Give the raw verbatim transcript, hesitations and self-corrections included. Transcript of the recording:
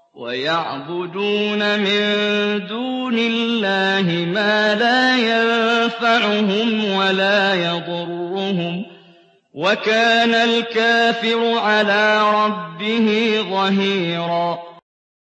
وَيَعْبُدُونَ مِن دُونِ اللَّهِ مَا لَا يَنفَعُهُمْ وَلَا يَضُرُّهُمْ ۗ وَكَانَ الْكَافِرُ عَلَىٰ رَبِّهِ ظَهِيرًا